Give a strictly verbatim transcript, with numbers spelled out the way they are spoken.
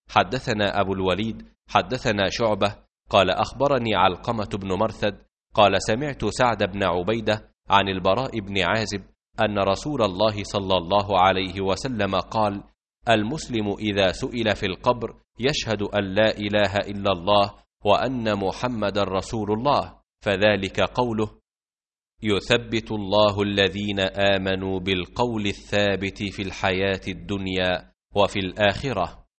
حدثنا أبو الوليد حدثنا شعبة قال أخبرني علقمة بن مرثد قال سمعت سعد بن عبيدة عن البراء بن عازب أن رسول الله صلى الله عليه وسلم قال: المسلم إذا سئل في القبر يشهد أن لا إله إلا الله وأن محمد رسول الله، فذلك قوله: يثبت الله الذين آمنوا بالقول الثابت في الحياة الدنيا وفي الآخرة.